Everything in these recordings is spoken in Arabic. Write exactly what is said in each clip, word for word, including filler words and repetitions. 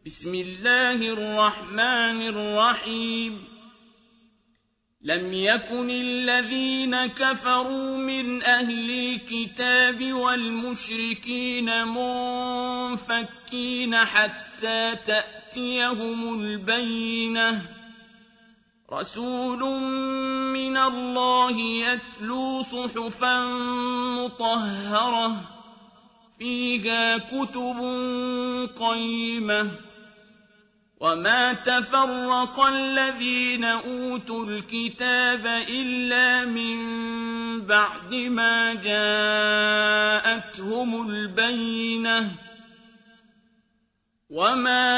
بسم الله الرحمن الرحيم لم يكن الذين كفروا من أهل الكتاب والمشركين منفكين حتى تأتيهم البينة رسول من الله يتلو صحفا مطهرة فيها كتب قيمة وما تفرق الذين أوتوا الكتاب إلا من بعد ما جاءتهم البينة وما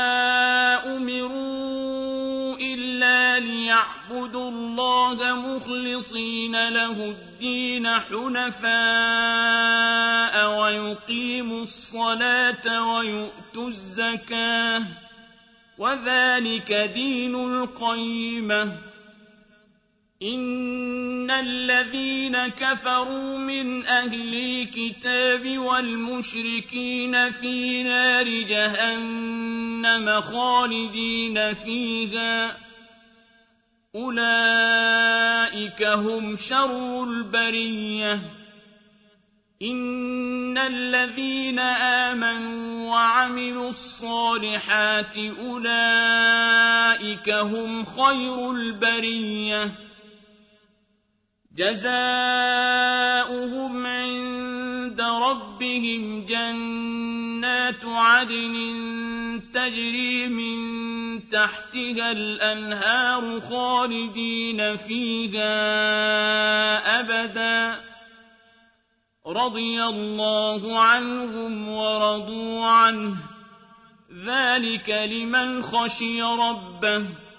أمروا إلا ليعبدوا الله مخلصين له الدين حنفاء ويقيموا الصلاة ويؤتوا الزكاة وذلك دين القيمة إن الذين كفروا من أهل الكتاب والمشركين في نار جهنم خالدين فيها أولئك هم شر البرية إن الذين آمنوا وعملوا الصالحات أولئك هم خير البرية جزاؤهم عند ربهم جنات عدن تجري من تحتها الأنهار خالدين فيها أبداً رضي الله عنهم ورضوا عنه ذلك لمن خشي ربه